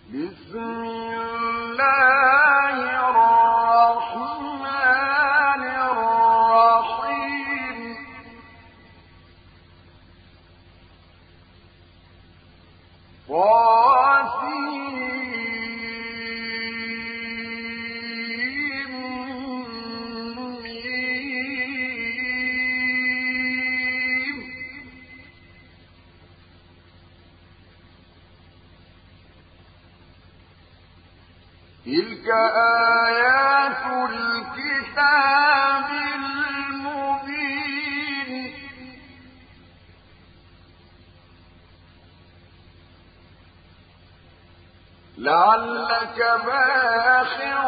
بسم الله الرحمن الرحيم تلك آيات الكتاب المبين لعلك باخع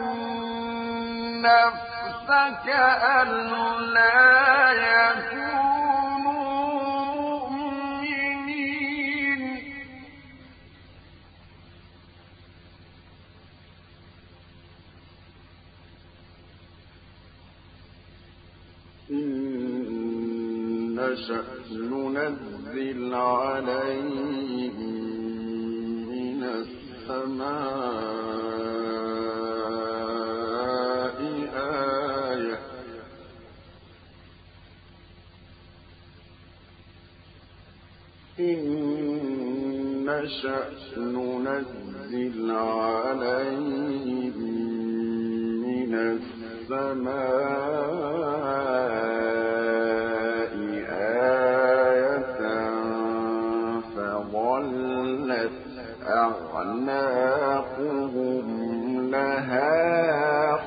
نفسك ألا يكونوا مؤمنين إن نشأ ننزل عليهم من السماء آية إن نشأ ننزل عليهم من السماء آية فظلت أعناقهم لها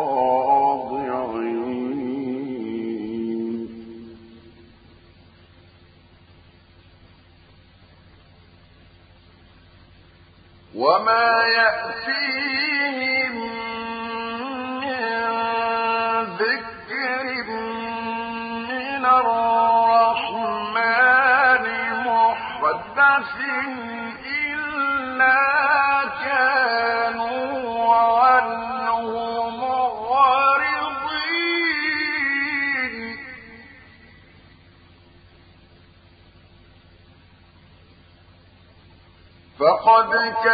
خاضعين وما يأتيهم من ذكر من الرحمن محدث إلا كانوا عنه معرضين فقد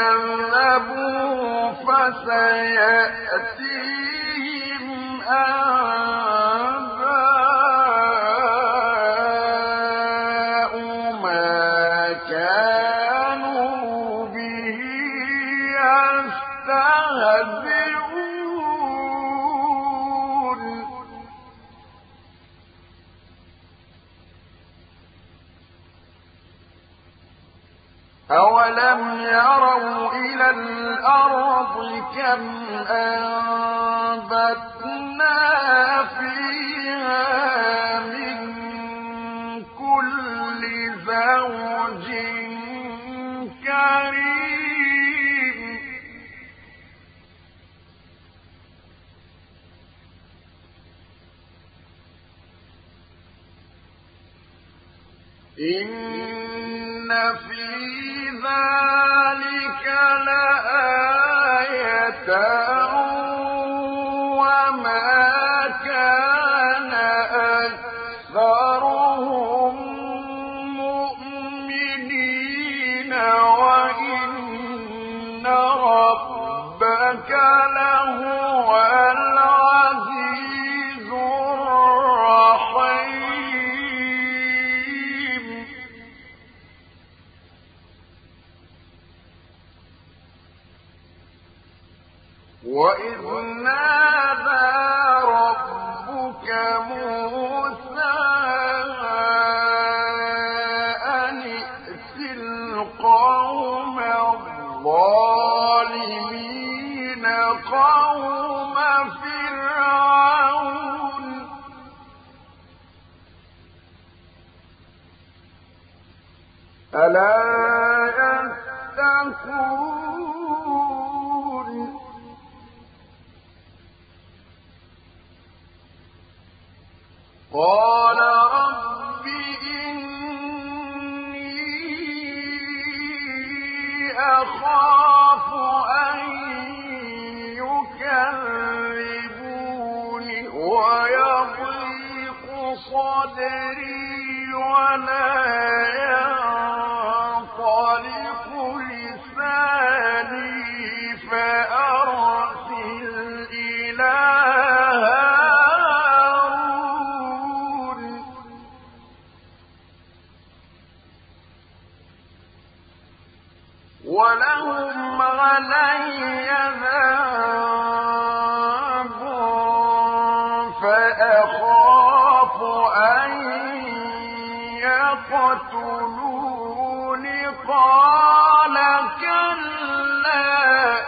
كذبوا فسيأتيهم أنباء ما كانوا به يستهزئون أولم يروا إلى الأرض كم أنبتنا فيها من كل زوج كريم إن في ذلك لآية وما كان أكثرهم مؤمنين وإن ربك لهو العزيز الرحيم وإذ نادى ربك موسى أن ائت القوم الظالمين قوم فرعون ألا يتقون قال رب إني أخاف أن يكذبون ويضيق صدري ولا ينطلق لساني ولهم علي ذنب فأخاف أن يقتلون قال كلا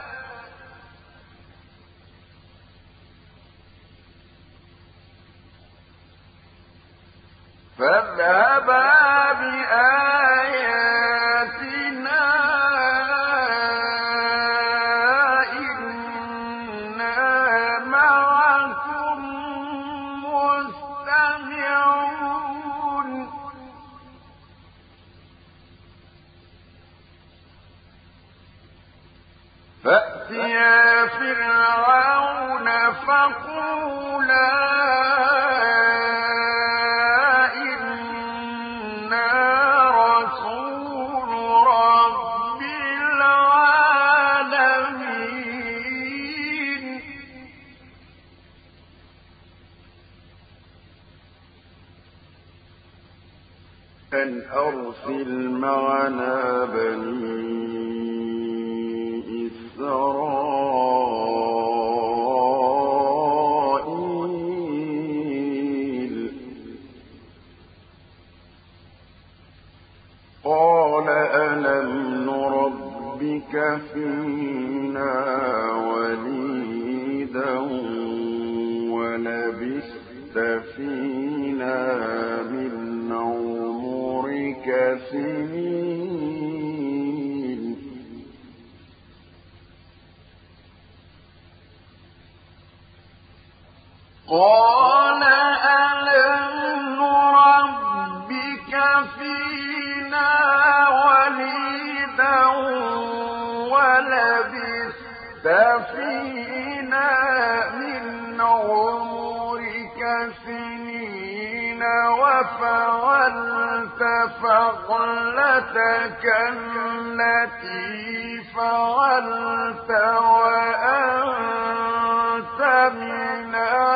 فاذهبا بآياتنا إنا معكم مستمعون فأتيا فرعون فقولا أن أرسل معنا بني إسرائيل قال ألم نربك فينا وليدا ولبثت فينا من عمرك سنين قال ألم نربك فينا وليدا ولبثت فينا من عمرك سنين وفعلت فعلتك التي فعلت وأنت من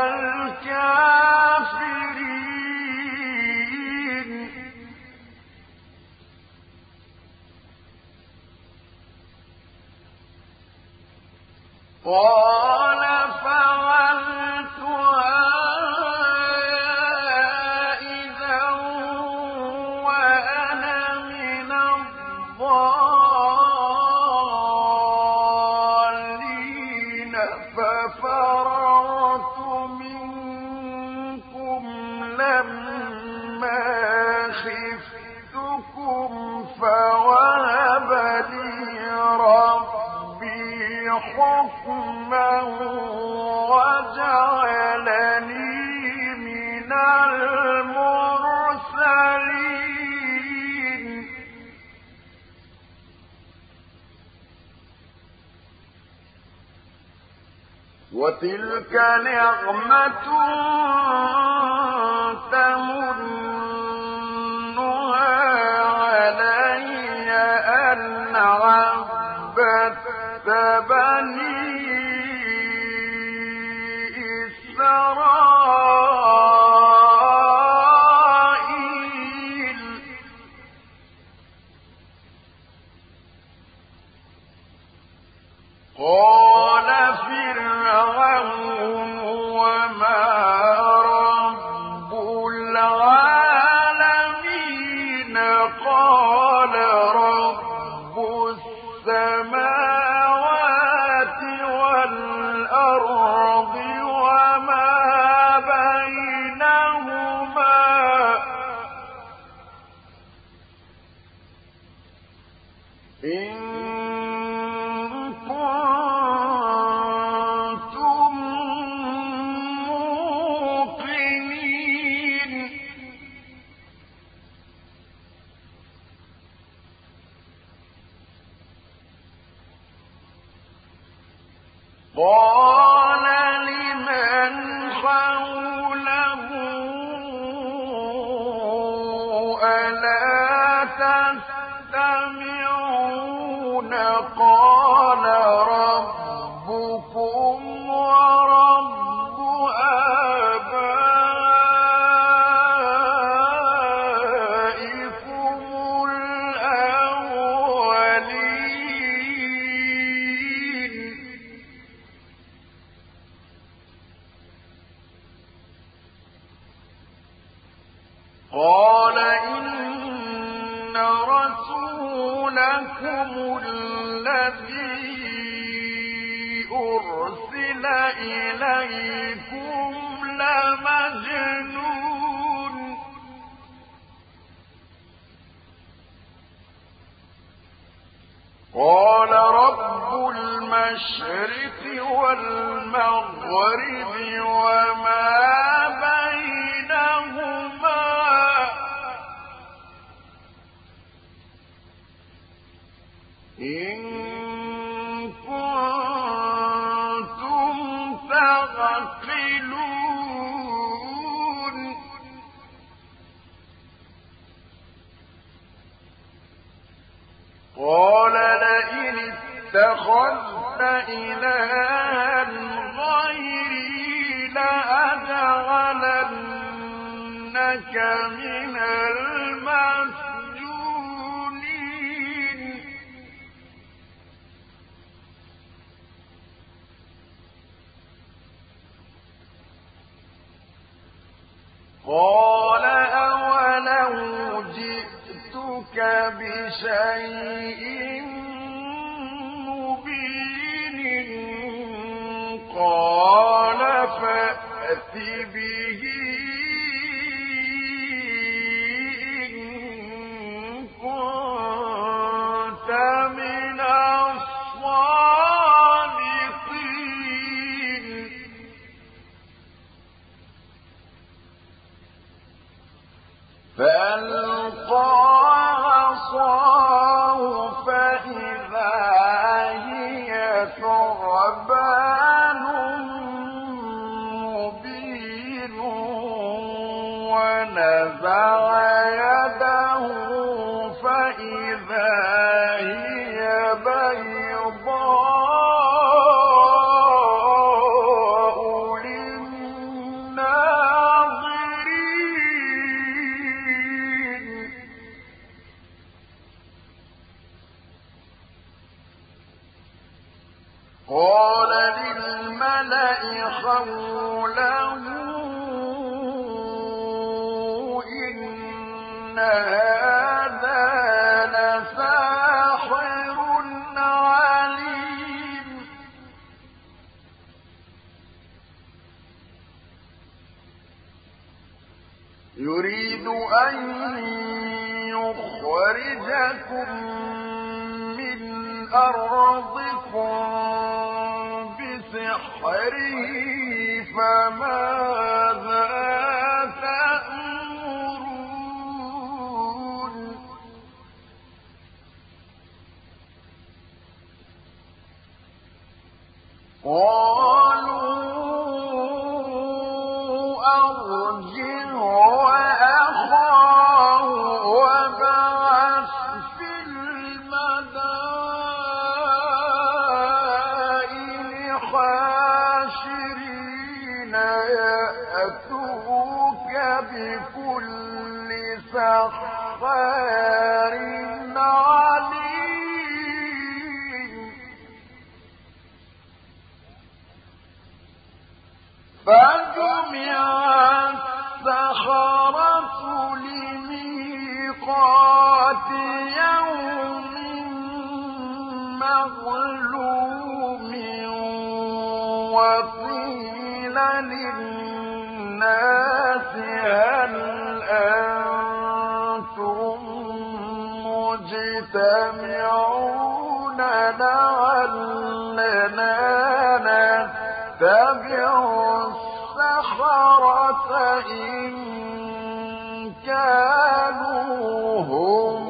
الكافرين قال فعلتها إذا وأنا من الضالين ففررت منكم لما خفتكم فوهب لي ربي حكما وجعلني من المرسلين وتلك نعمة تمنها علي أن عبدت بني إسرائيل قال فرعون وما رب العالمين قال رب السماوات والأرض وما بينهما إن كنتم موقنين قال لمن حوله ألا تستمعون قال ربكم ورب آبائكم الأولين الذي أرسل إليكم لمجنون قال رب المشرق والمغرب وما بينهما إن كنتم تعقلون قال لئن اتخذت إلها غيري لأجعلنك من المسجونين قال أولو جئتك بشيء مبين قال فأت به إن كنت من الصادقين فألقى عصاه فإذا هي ثعبان مبين ونزع يده فإذا هي بيضاء للناظرين قال للملأ حوله إن هذا لساحر عليم يريد أن يخرجكم من أرضكم بسحره فماذا تأمرون قالوا أرجه وأخاه وابعث في المدائن حاشرين يأتوك بكل سحار عليم فجمع السحرة لميقات يوم معلوم وقيل للناس هل أنتم مجتمعون لعلنا نتبع السحرة إن كانوا هم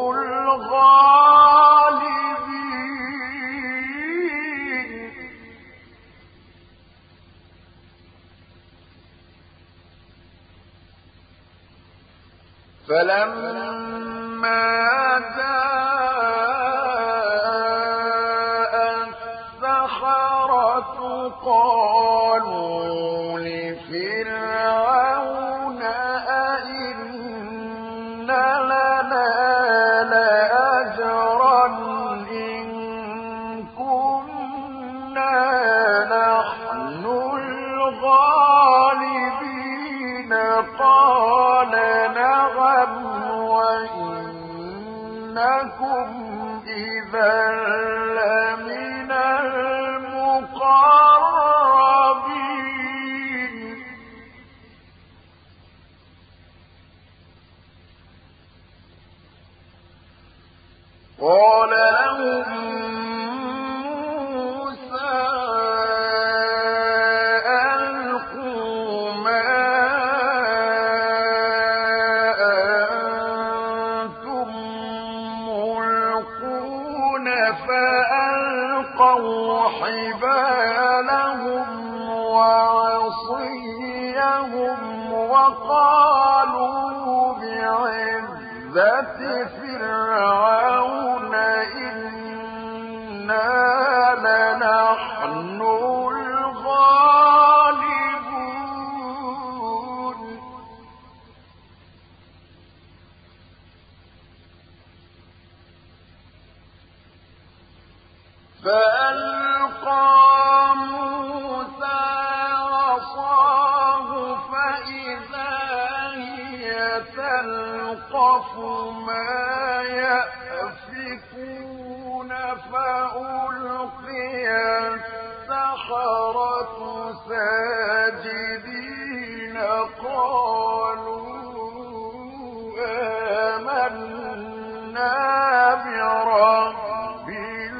الغالبين فلما جاء السحرة قالوا لفرعون أئن لنا لأجرا إن كنا نحن الغالبين قال نعم وإنكم إذا لمن المقربين قال لهم حبالهم وعصيهم وقالوا بعزة فرعون إنا لنحن الغالبون فألقى موسى عصاه فإذا هي تلقف ما يأفكون فألقي السحرة ساجدين قالوا آمنا برب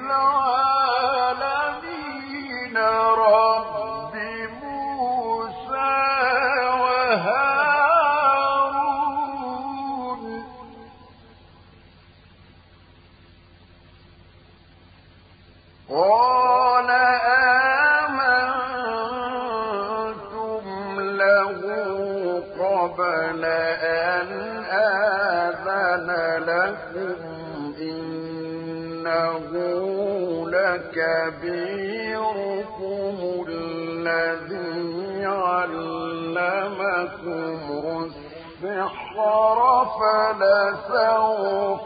العالمين رب موسى وهارون قال آمنتم له قبل أن آذن لكم إنه لكبيركم الذي علمكم السحر فلسوف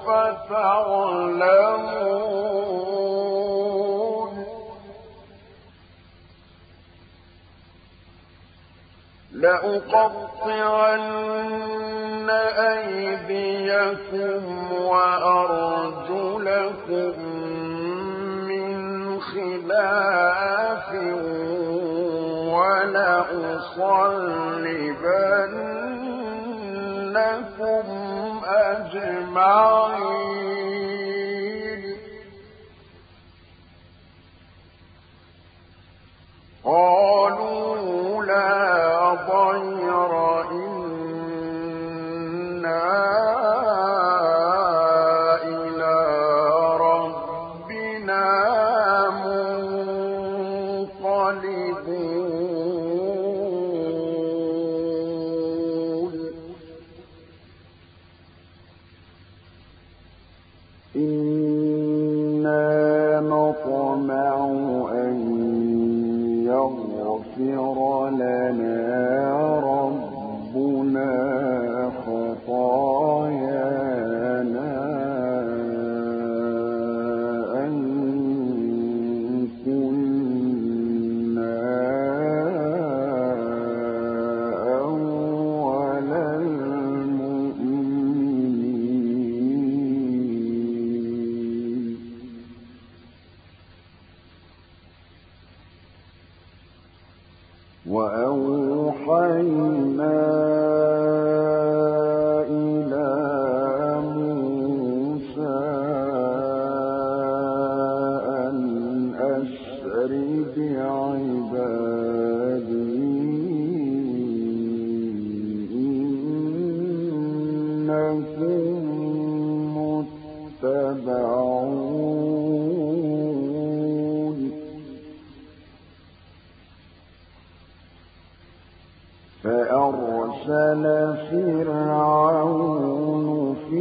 تعلمون لأقطعن أيديكم وأرجلكم من خلاف ولأصلبنكم أجمعين قالوا لا ضير إنا إلى ربنا منقلبون إنا نطمع أن يغفر لنا ربنا خطايانا أن كنا أول المؤمنين وأوحينا إلى موسى أن أسر بعبادي إنكم متبعون فأرسل فرعون في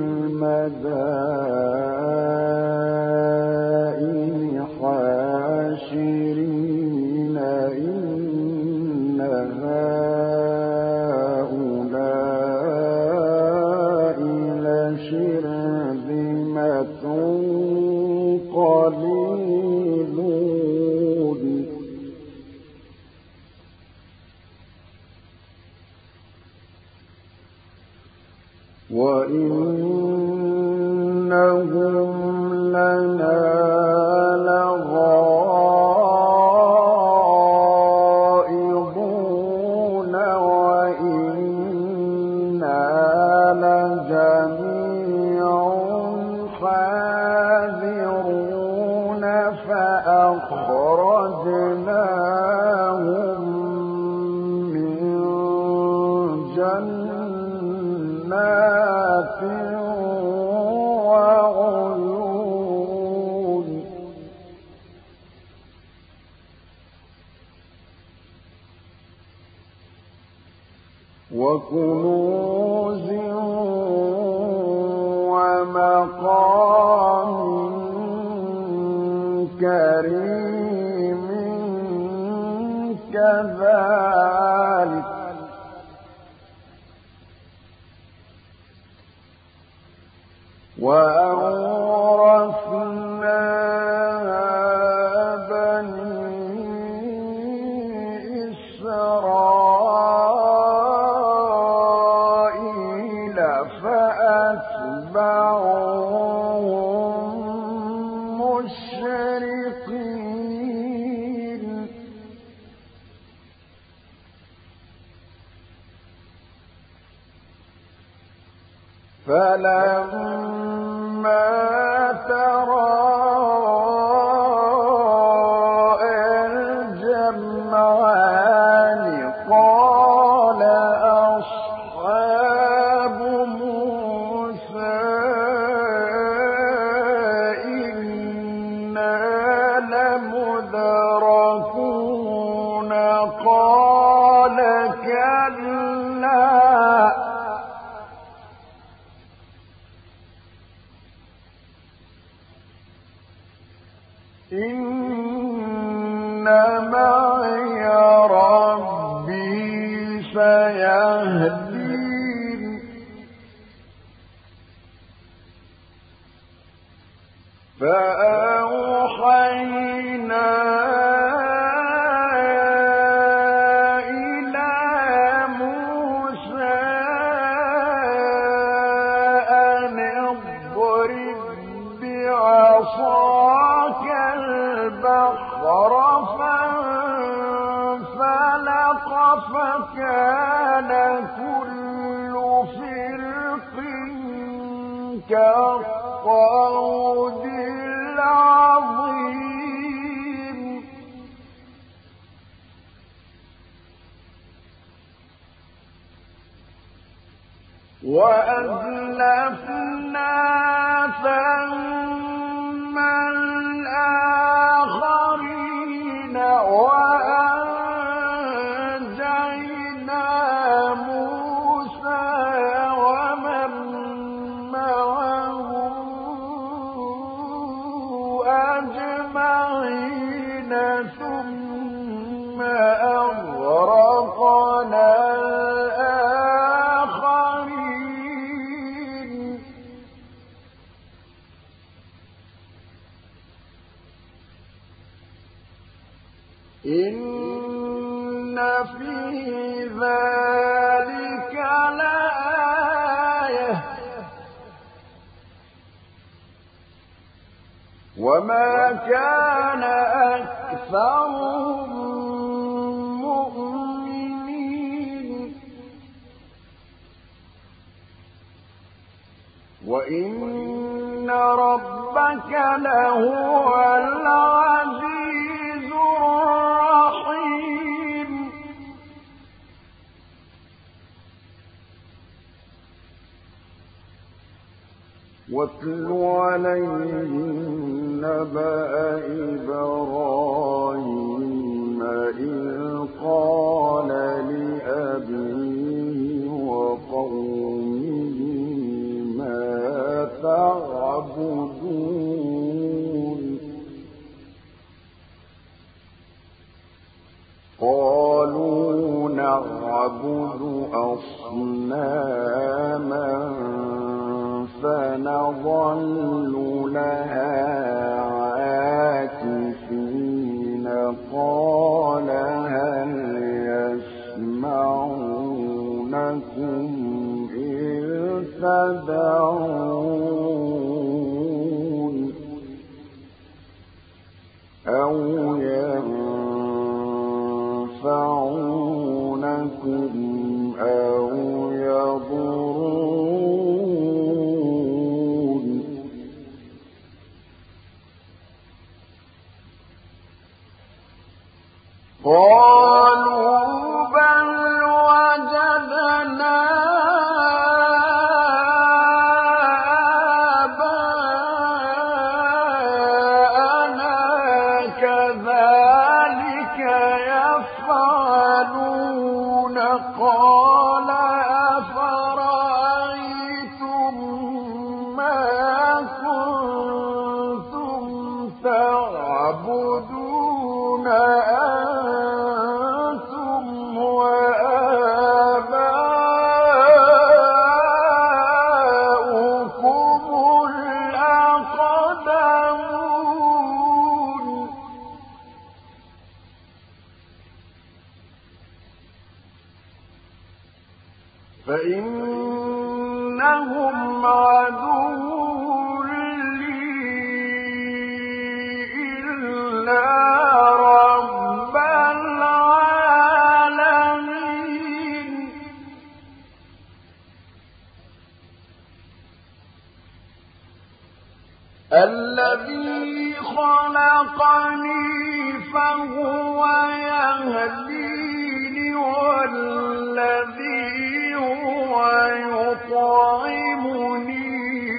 المدائن حاشرين إن هؤلاء لشرذمة قليلون وإنهم لنا أخرجناهم من جنات وعيون وكنوز ومقام كريم كذلك وأورثناها بني إسرائيل فأتبعوهم مشرقين فلما تراءى الجمعان قال أصحاب موسى إنا لمدركون قال كلا إن معي ربي سيهدين فأوحينا إلى موسى أن اضرب بعصاك البحر فانفلق فكان كل فرق كالطود العظيم وأزلفنا ثم الآخرين وأنجينا موسى ومن معه أجمعين ثم أغرقنا الآخرين إن في ذلك لآية وما كان أكثرهم مؤمنين وإن ربك لهو العزيز الرحيم واتل عليهم نبأ إبراهيم إذ قال لأبيه وقومه ما تعبدون قالوا نعبد أصناما فنظل لها عاكفين قال هل يسمعونكم إذ تدعون أو ينفعونكم أو يضرون قالوا بل وجدنا آباءنا كذلك يفعلون قال أفرأيتم ما كنتم تعبدون أنتم وآباؤكم الأقدمون فإنهم عدو لي إلا رب العالمين الذي خلقني فهو يهديني والذي هو يطعمني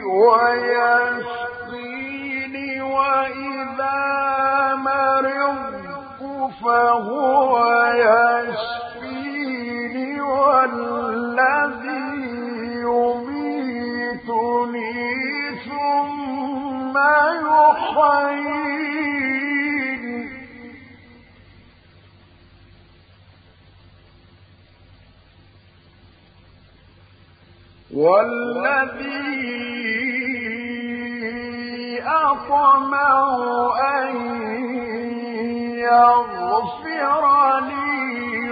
ويسقيني وإذا مرضت فهو يشفيني والذي يميتني ثم يحييني والذي أطمع أن يغفر لي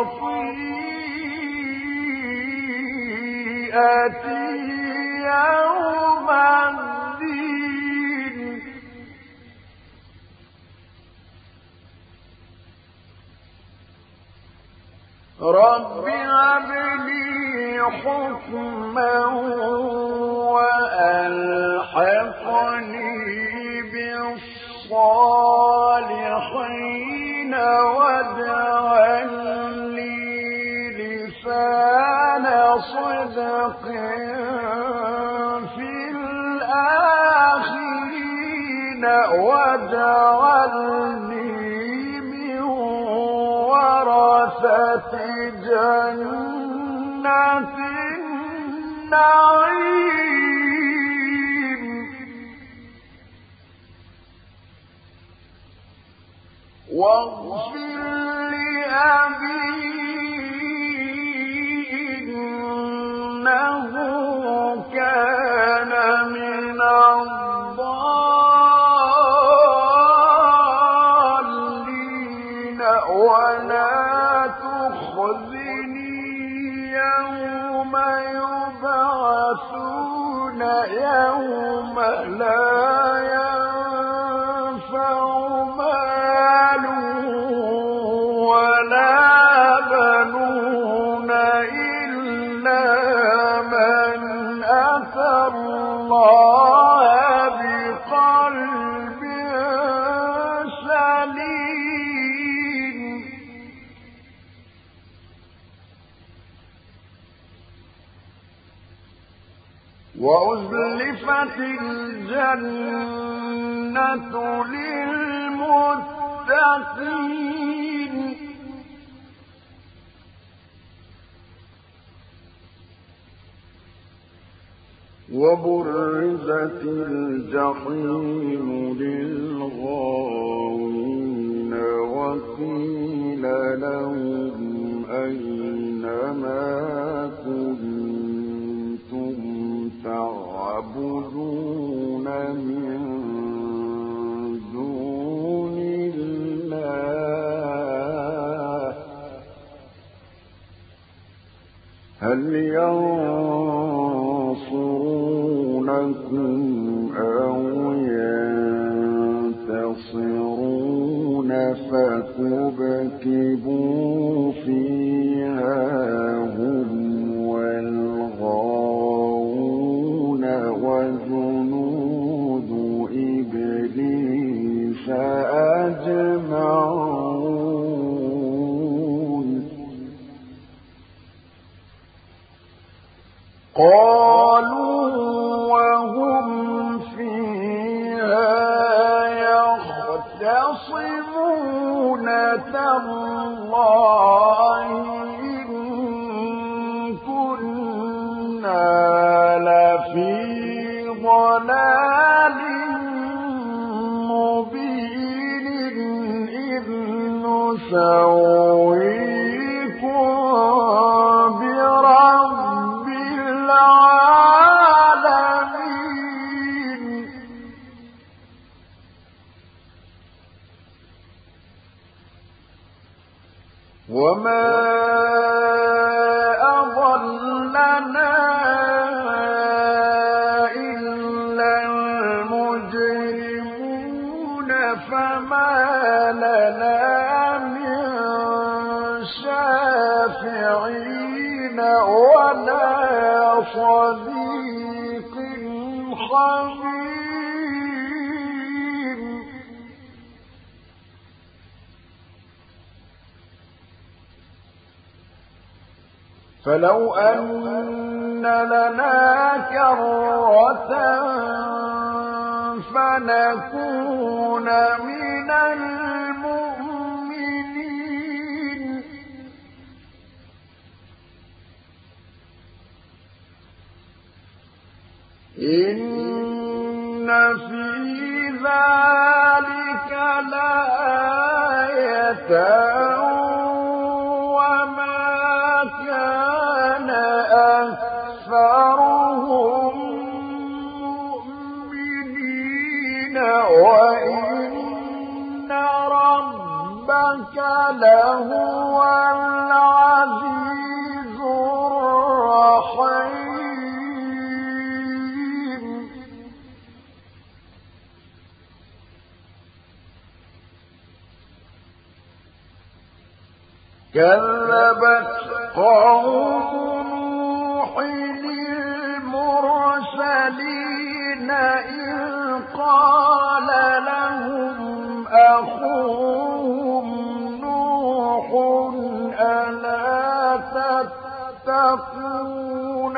خطيئتي يوم الدين رب هب لي حكما وألحقني بالصالحين واجعل لي لسان صدق في الآخرين واجعلني من ورثة جنة النعيم واغفر لأبي إنه كان من الضالين ولا تخزني يوم يبعثون يوم لا ينفع مال ولا بنون إلا من أتى الله بقلب سليم وأزلفت الجنة للمتقين وبرزت الجحيم للغاوين وقيل لهم أين ما كنتم تعبدون من دون الله هل ينصرونكم أو ينتصرون فكبكبوا فيها هم والغاوون وجنود إبليس أجمعون يختصمون تالله إن كنا لفي ضلال مبين إذ نسويكم برب العالمين وما أضلنا إلا المجرمون فما لنا من شافعين ولا صديق حميم فلو أن لنا كرة فنكون من المؤمنين إن في ذلك لآية كان أكثرهم مؤمنين وإن ربك لهو العزيز الرحيم كذبت قوم نوح المرسلين إذ قال لهم أخوهم نوح ألا تتقون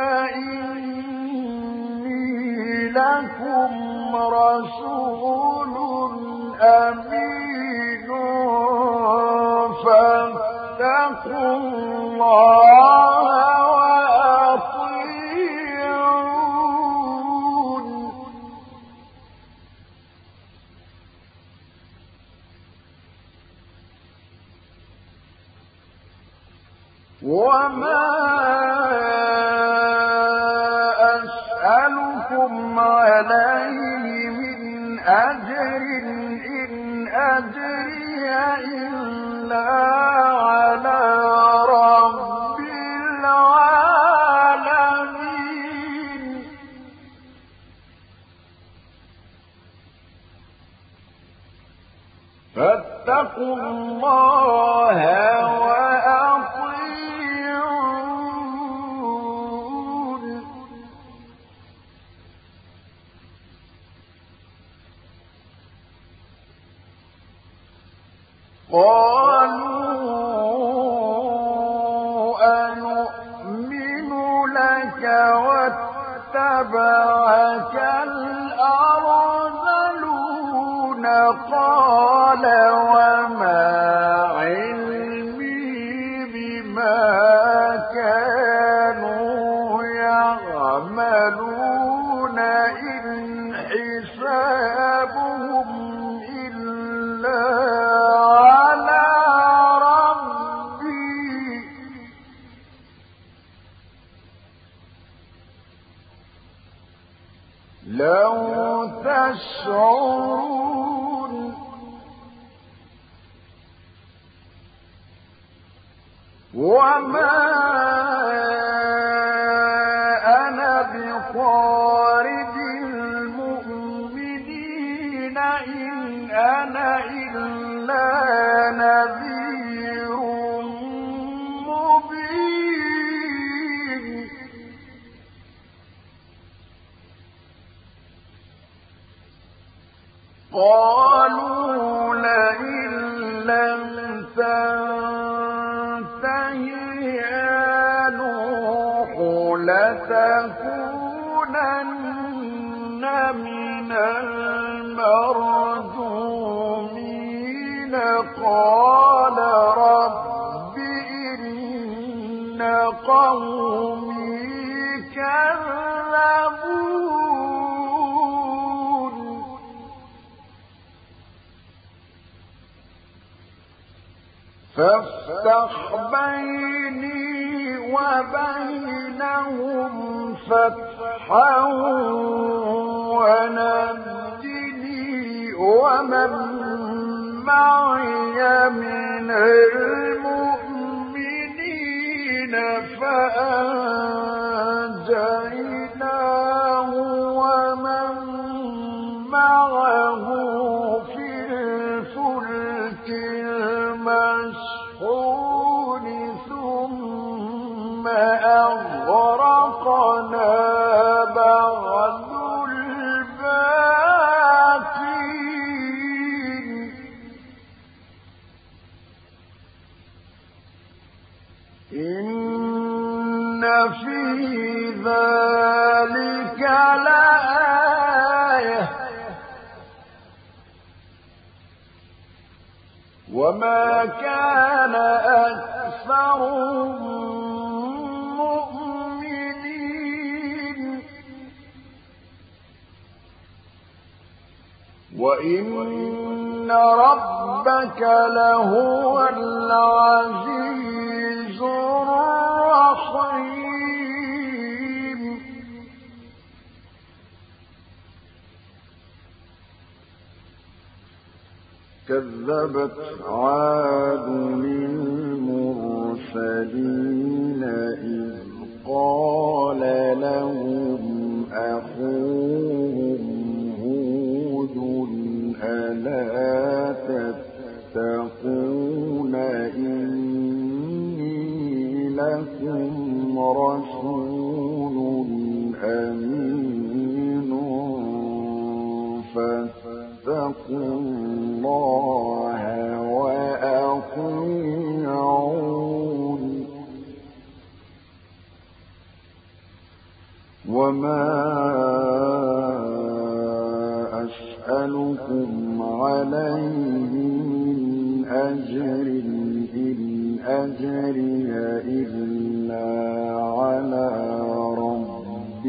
إني لكم رسول أمين فاتقوا الله وأطيعون وما أسألكم عليه من أجر إن أجري إلا على رب العالمين فاتقوا الله وأطيعون قالوا أنؤمن لك واتبعك الأرذلون قال وما علمي بما كانوا يعملون إن حسابهم إلا على ربي لو تشعرون وما أنا بطارد المؤمنين إن أنا إلا نذير مبين قالوا لئن لم تنته يا نوح لتكونن من المرجومين قال رب إن قومي كذبون فافتح بيني وبينهم فتحا ونجني ومن معي من المؤمنين فأنجيناه ومن معه في الفلك المشحون ثم أغرقنا بعد الباقين إن في ذلك لآية وما كان أكثرهم مؤمنين وإن ربك لهو العزيز الرحيم كذبت عاد للمرسلين إذ قال لهم أخوهم هود ألا تتقون إني لكم رسول أمين فاتقوا الله وأطيعون وما أسألكم عليه من أجر إن أجري إلا على رب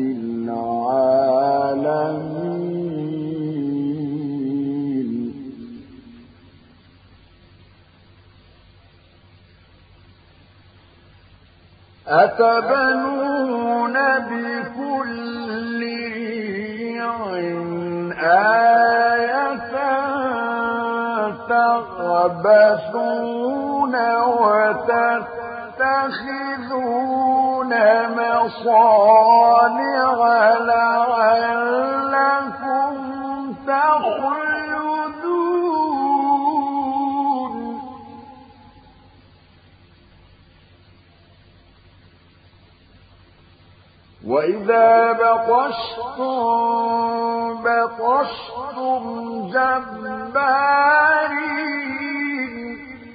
العالمين أتبنون بكل ريع آية تغبثون وتتخذون مصانع لعلكم تخلدون وإذا بطشتم بطشتم جبارين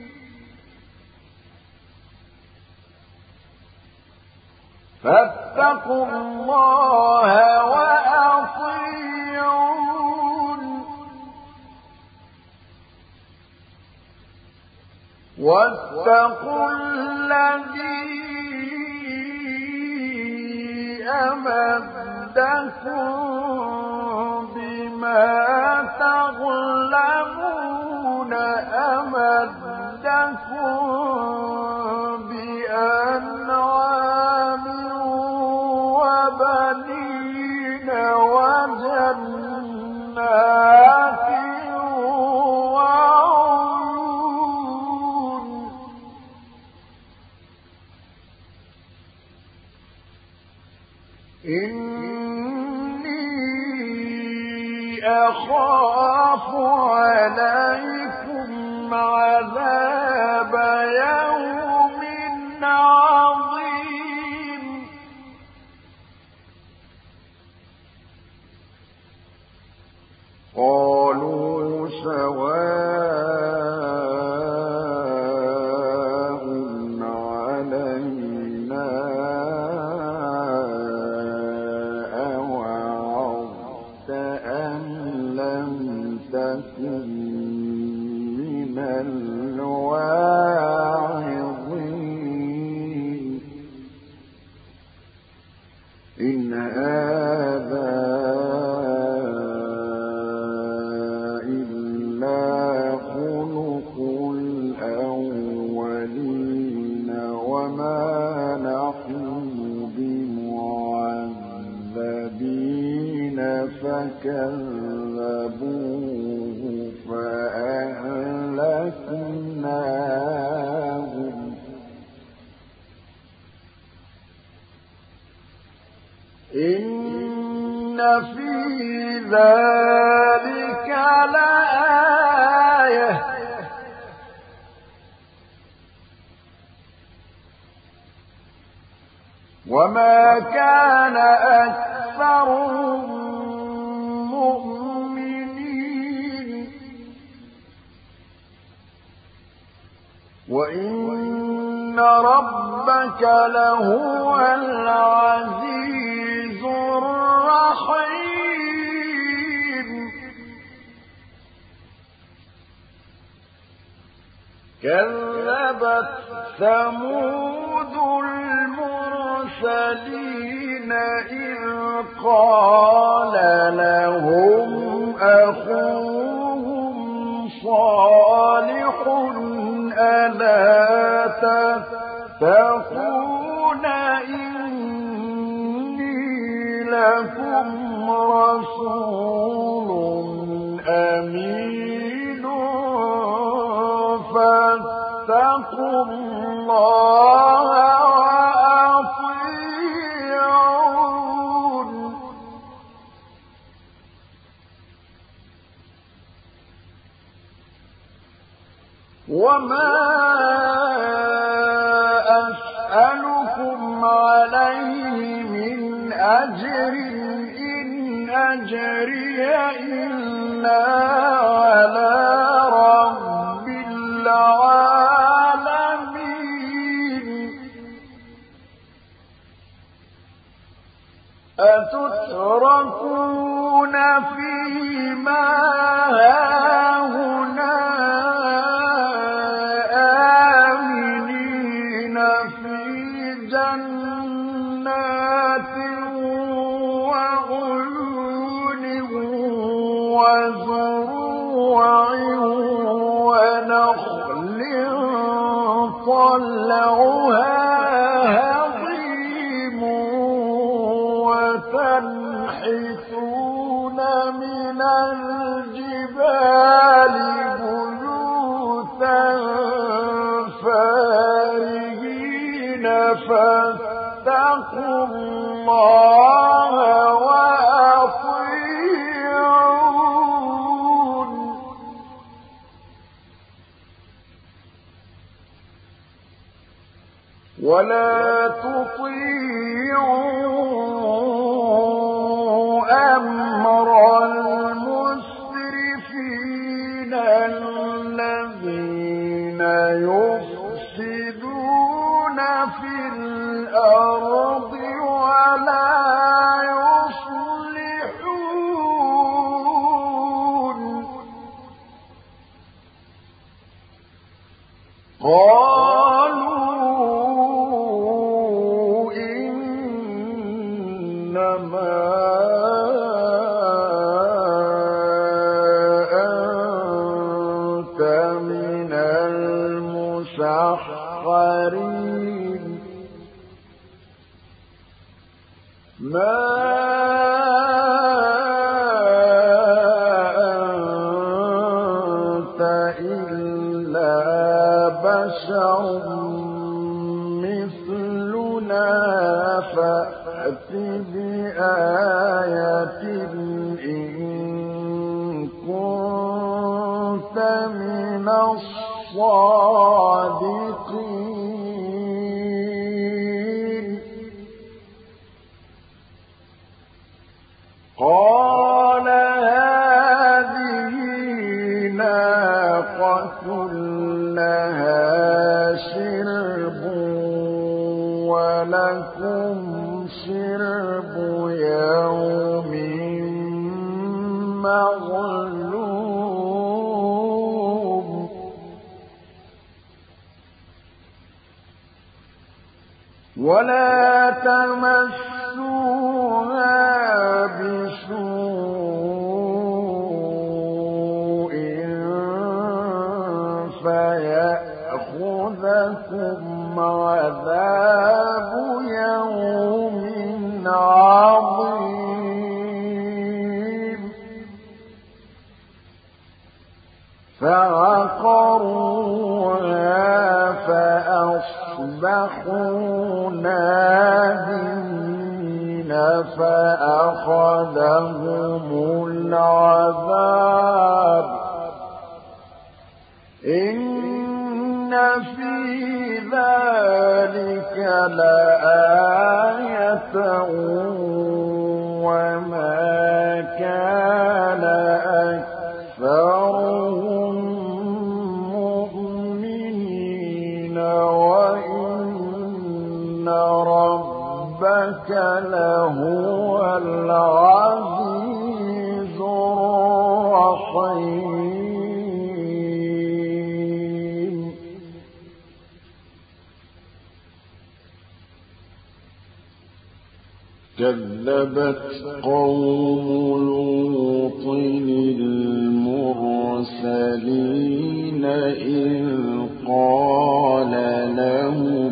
فاتقوا الله وأطيعون واتقوا الذي أمدكم بما تغلبون أمدكم بأنعام وبنين وجنات وعيون إني أخاف عليكم عذاب يوم عظيم قالوا سواء علينا أوعظت أم لم تكن من خُلُقُ الْأَوَّلِينَ وَمَا نَحْنُ بِمُعَذَّبِينَ فَكَذَّبُوهُ فَأَهْلَكْنَاهُمْ إِنَّ فِي ذَلِكَ لَآيَةً وَمَا كَانَ أَكْثَرُهُم مُّؤْمِنِينَ وَإِنَّ رَبَّكَ لَهُوَ الْعَزِيزُ الرَّحِيمُ كَذَّبَتْ ثَمُودُ الْمُرْسَلِينَ إِذْ قَالَ لَهُمْ أَخُوهُمْ صَالِحٌ أَلَا تَتَّقُونَ إِنِّي لَكُمْ رَسُولٌ أَمِينٌ فَاتَّقُوا اللَّهَ وَأَطِيعُونِ وَمَا أَسْأَلُكُمْ عَلَيْهِ مِنْ أَجْرٍ إِنْ أَجْرِيَ إِلَّا عَلَىٰ رَبِّ الْعَالَمِينَ أَتُتْرَكُونَ فِيمَا هَاهُنَا آمِنِينَ فِي جَنَّاتٍ وَعُيُونٍ وَزُرُوعٍ وَنَخْلٍ طَلْعُهَا هَضِيمٌ وَتَنْحِتُونَ مِنَ الْجِبَالِ بُيُوتًا فَارِهِينَ فَاتَّقُوا اللَّهَ وَأَطِيعُونِ وَلَا تُطِيعُوا أَمْرَ الْمُسْرِفِينَ الَّذِينَ يُفْسِدُونَ فِي الْأَرْضِ وَلَا يُصْلِحُونَ قَالُوا إِنَّمَا أَنتَ مِنَ الْمُسَحَّرِينَ مَا أَنتَ إِلَّا بَشَرٌ مِثْلُنَا فَأْتِ بِآيَةٍ إِن كُنتَ مِنَ الصَّادِقِينَ قَالَ هَٰذِهِ نَاقَةٌ لَّهَا شِرْبٌ وَلَكُمْ شِرْبُ يَوْمٍ مَّعْلُومٍ وَلَا تَمَسُّوهَا بِسُوءٍ لكم عذاب يوم عظيم فعقروها فأصبحوا نادمين فأخذهم العذاب إن في ذلك لآية وما كان أكثرهم مؤمنين وإن ربك لهو العزيز الرحيم كذبت قوم لوط المرسلين إذ قال لهم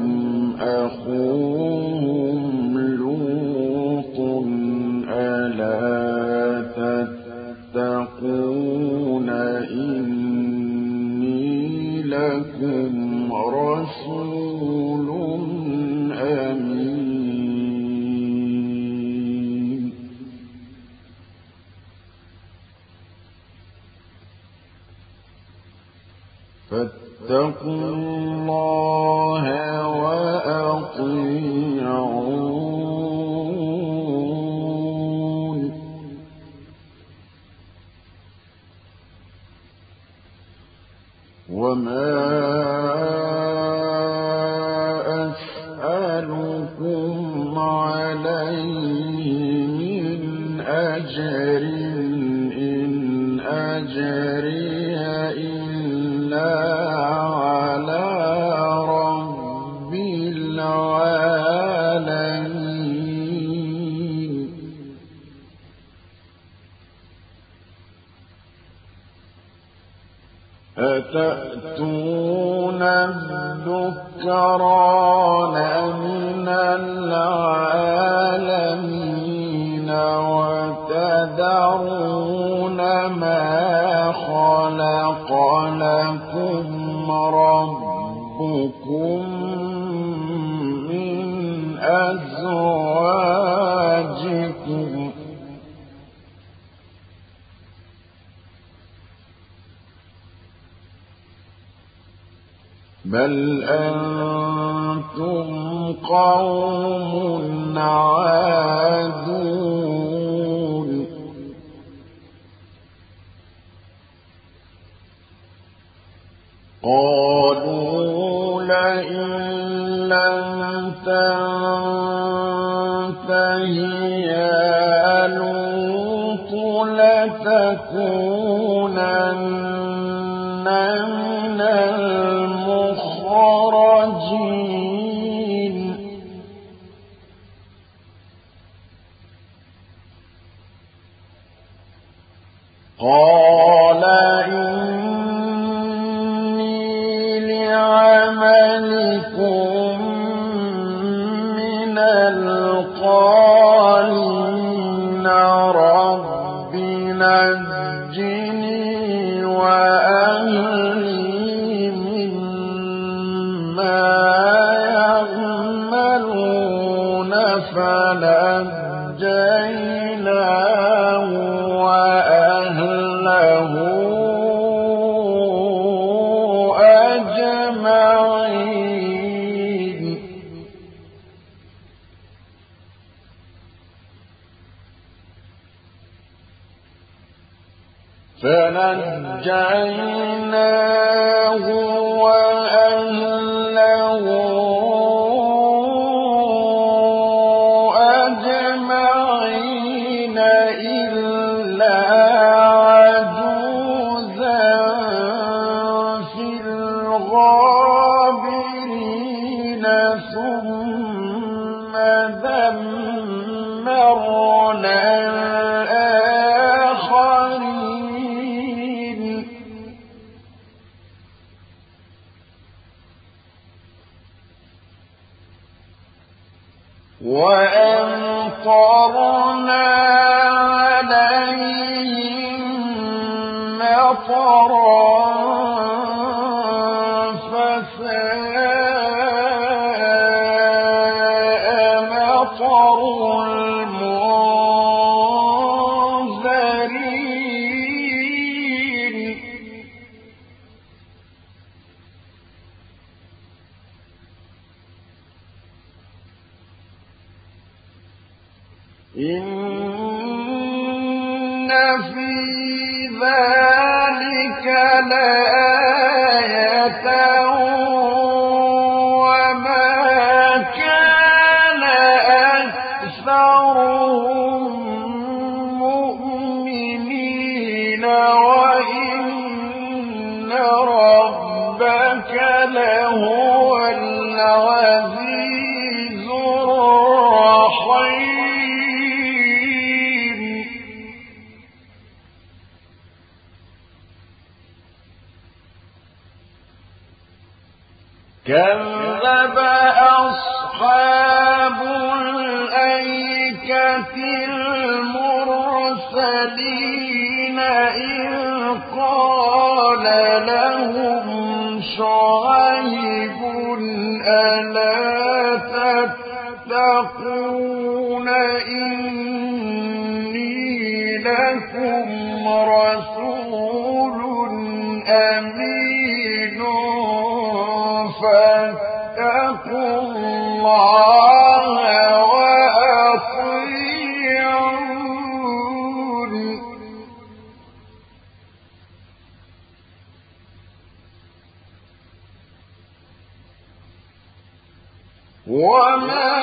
أخوهم لوط ألا تتقون إني لكم رسول أمين فاتقوا الله وأطيعون وما أسألكم عليه من أجر إن أجري إلا على رب العالمين أتأتون الذكران من العالمين وتذرون ما خلق لكم ربكم من أزواجكم بل أنتم قوم عادون قالوا لئن لم تنته يا لوط لتكونن من المخرجين قال إني لعملكم من القالين رب نجني وأهلي مما يعملون فنجيناه وأهله أجمعين فنجيناه وأهله أجمعين إلا عجوزا في الغابرين ثم دمرنا الآخرين وأمطرنا عليهم مطرا فساء مطر المنذرين إن في ذلك لآية وما كان أكثرهم مؤمنين وإن ربك لهو العزيز الرحيم كذب أصحاب الأيكة المرسلين إذ قال لهم شعيب ألا تتقون إني لكم رسول أمين فاتقوا الله وأطيعون وما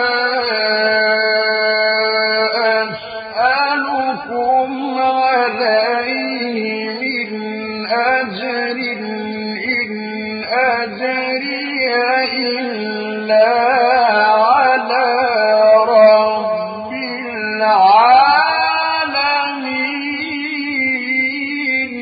أسألكم عليه من أجر إن أجري إلا على رب العالمين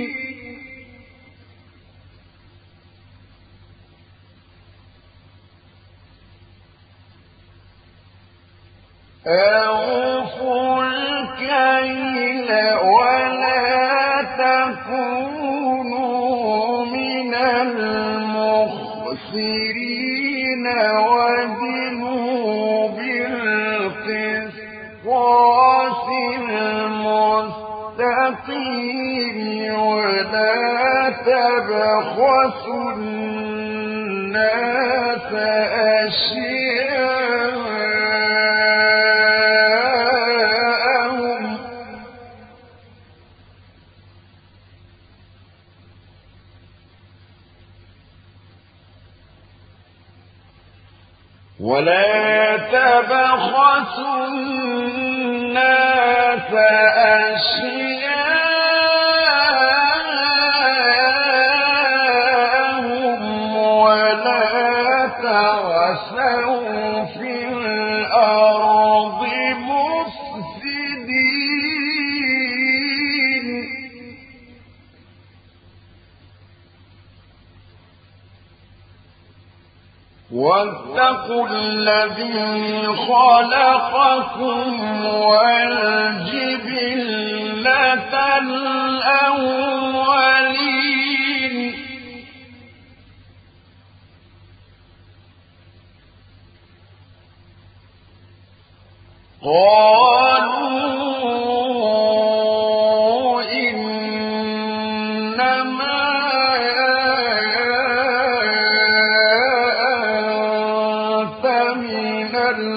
أوفوا الكيل ولا تكونوا من المخسرين وزنوا بالقسطاس المستقيم ولا تبخسوا الناس أشياءهم ولا تبخسوا الناس أشياءهم ولا تعثوا في الأرض مفسدين واتقوا الذي خلقكم والجبلة الأولين قالوا إنما أنت من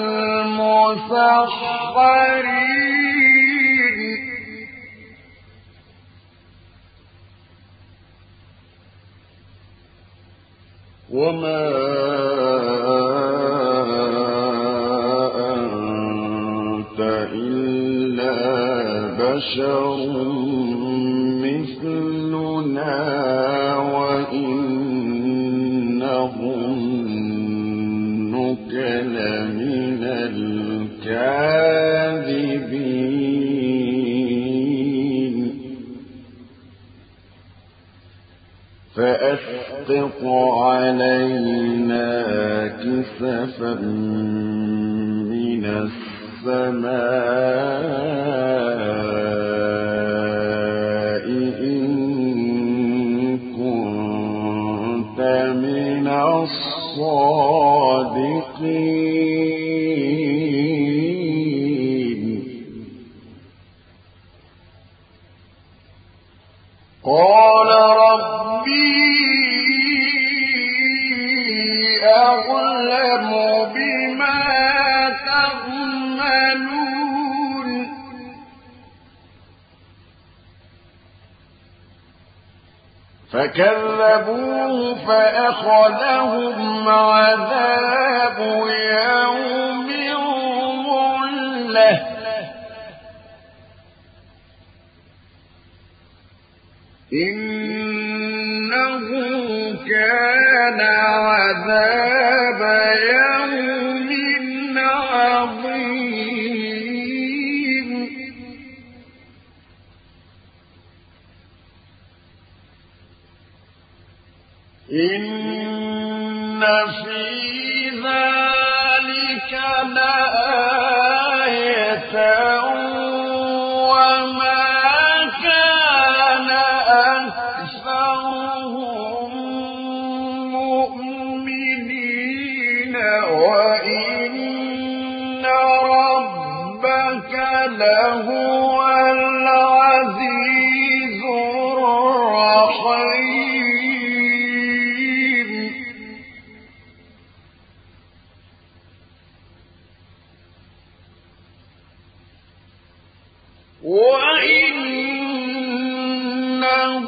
المسحرين وما إلا بشر مثلنا وإن نظنك لمن الكاذبين فأسقط علينا كسفا من من السماء إن كنت من الصادقين قال ربي أعلم بما تعملون فكذبوه فأخذهم عذاب يوم الظلة إنه كان عذاب يوم عظيم إن في ذلك لآية لهو العزيز الرحيم وإنه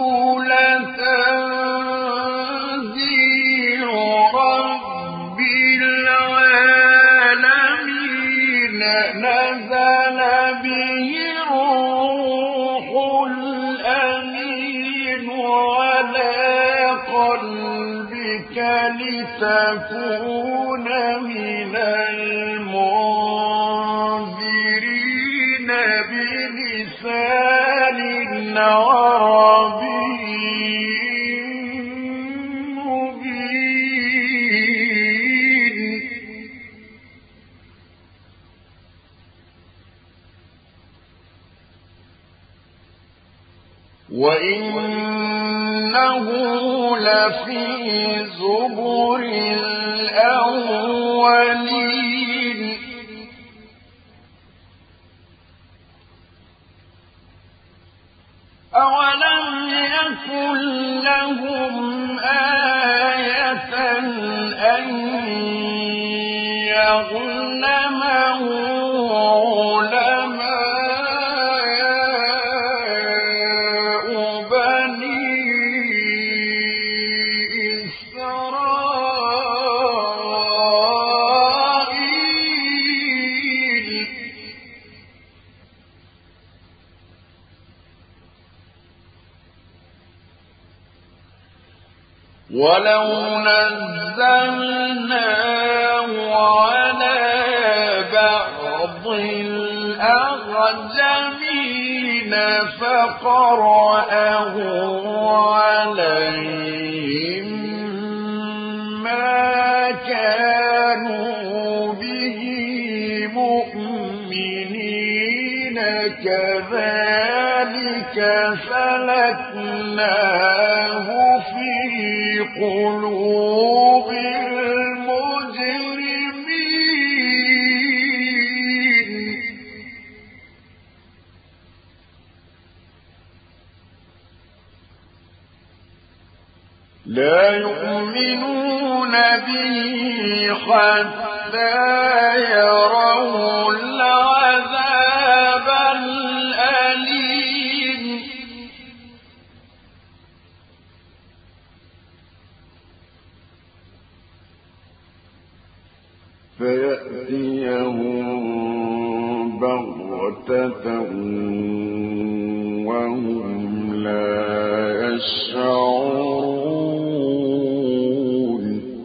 لتنزيل رب العالمين نزل به الروح الأمين على قلبك لتكون من المنذرين بلسان عربي مبين وإنه لفي زبر الأولين أولم يكن لهم آية أن يعلمه علماء بني إسرائيل ولو نزلناه على بعض الأعجمين فقرأه عليهم ما كانوا به مؤمنين كذلك سلكناه في قلوب المجرمين لا يؤمنون به حتى يروا العذاب الأليم فيأتيهم بغتة وهم لا يشعرون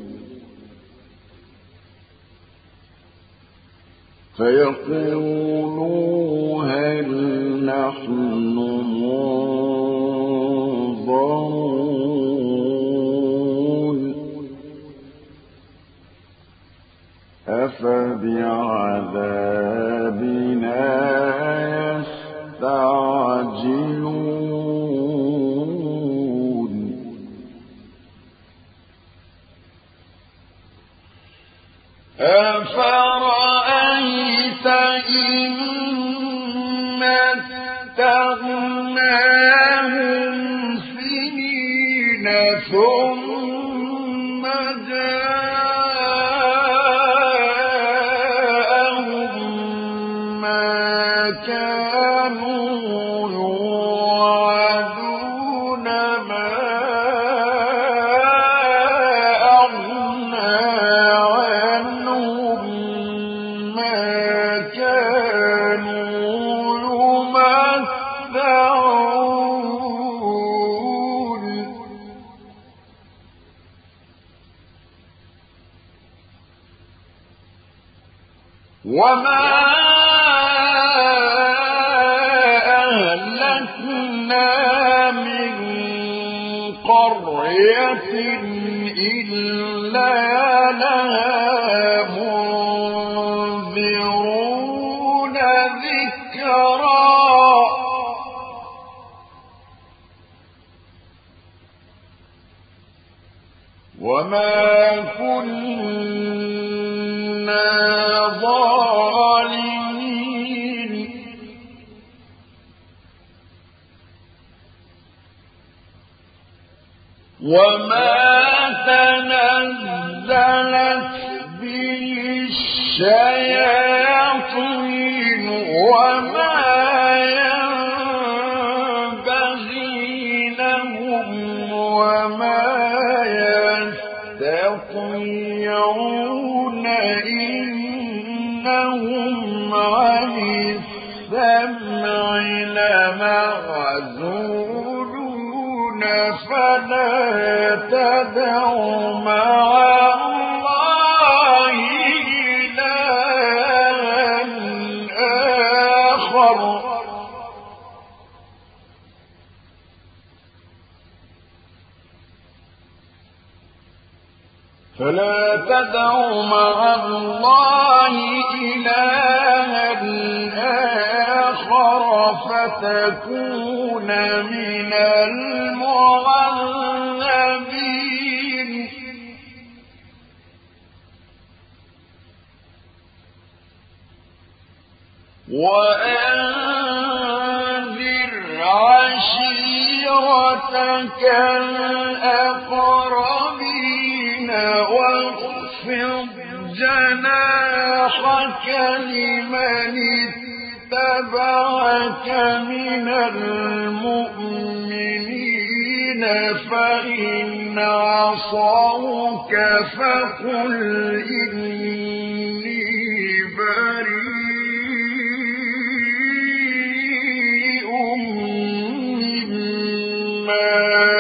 فيقولوا هل نحن منظرون أفبعذابنا أفرأيت إن متعناهم سنين ثم جاءهم ما كانوا يوعدون ما أغنى عنهم ما كانوا يمتعون وما أهلكنا من قرية إلا لها منذرون ذكرا وما كنا ظالمين وما تنزلت به الشياطين وما ينبغي لهم وما يستطيعون إنهم عن السمع لمعزولون فلا تدع مع الله إلها آخر فتكون من المعذبين وأنذر عشيرتك الأقربين واخفض جناحك لمن اتبعك من المؤمنين فإن عصوك فقل إني بريء مما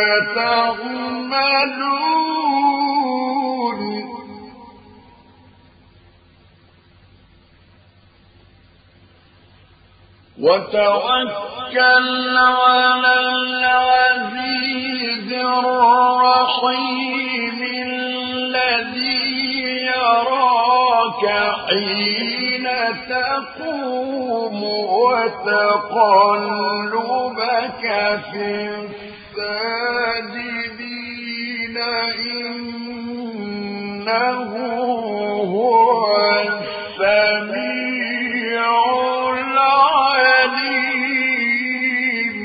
تعملون وتوكل على العزيز الرحيم الذي يراك حين تقوم وتقلبك في الساجدين إنه هو السميع العليم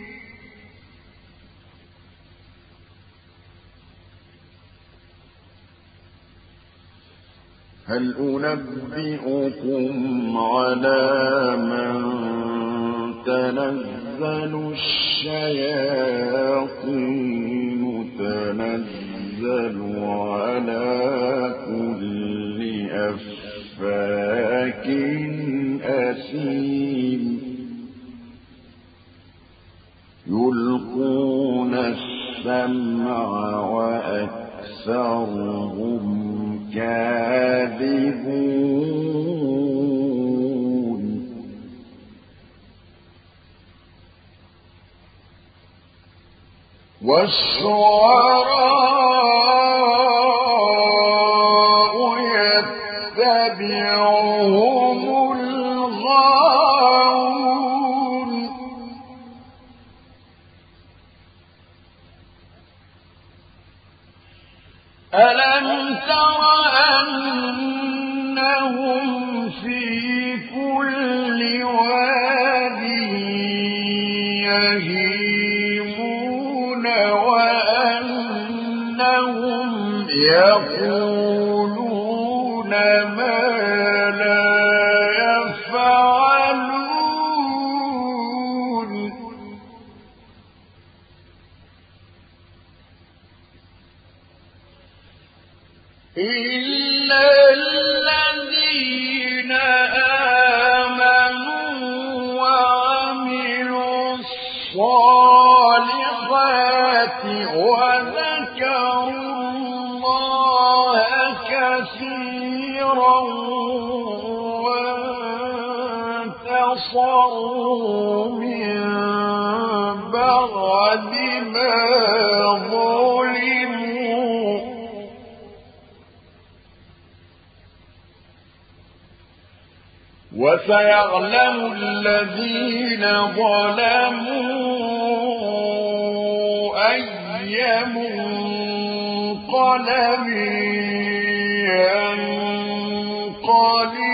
هل أنبئكم على من تنزل الشياطين تنزل على كل أفاك أثيم يلقون السمع وأكثرهم كاذبون والشعراء يتبعهم الغاوون ألم تر أن أنهم في كل واد يهيمون وأنهم يقولون ما لا يفعلون إلا الذين آمنوا وعملوا الصالحات وذكروا الله كثيرا وانتصروا من بعد ما ظلموا وسيعلم الذين ظلموا أي منقلب ينقلب